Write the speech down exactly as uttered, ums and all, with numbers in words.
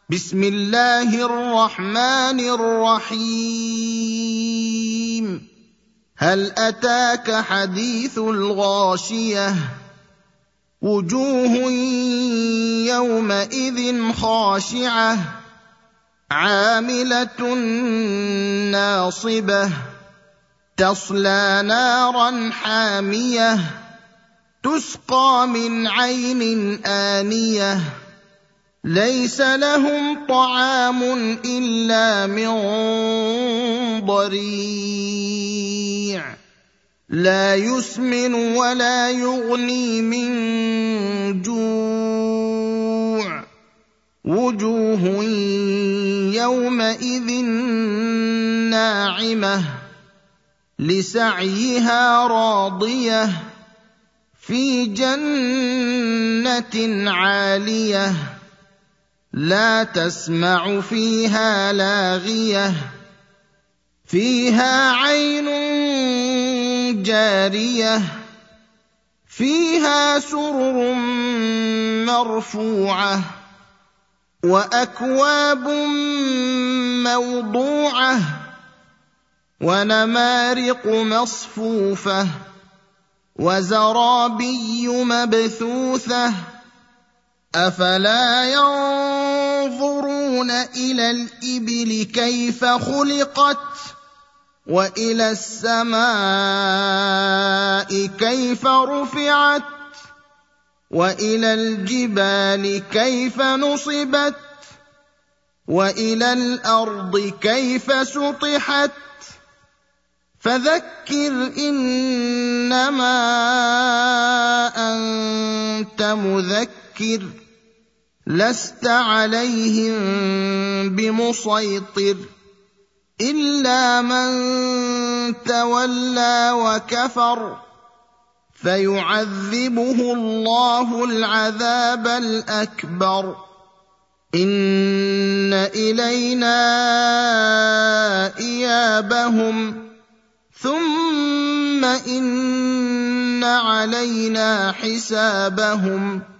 بسم الله الرحمن الرحيم هل أتاك حديث الغاشية وجوه يومئذ خاشعة عاملة ناصبة تصلى نارا حامية تسقى من عين آنية ليس لهم طعام إلا من ضريع لا يسمن ولا يغني من جوع وجوه يومئذ ناعمة لسعيها راضية في جنة عالية لا تسمع فيها لاغية فيها عين جارية فيها سرر مرفوعة وأكواب موضوعة ونمارق مصفوفة وزرابي مبثوثة أفلا ينظرون إلى الإبل كيف خلقت وإلى السماء كيف رفعت وإلى الجبال كيف نصبت وإلى الأرض كيف سطحت فذكر إنما أنت مذكر لست عليهم بمسيطر إلا من تولى وكفر فيعذبه الله العذاب الأكبر إن إلينا إيابهم ثم إن علينا حسابهم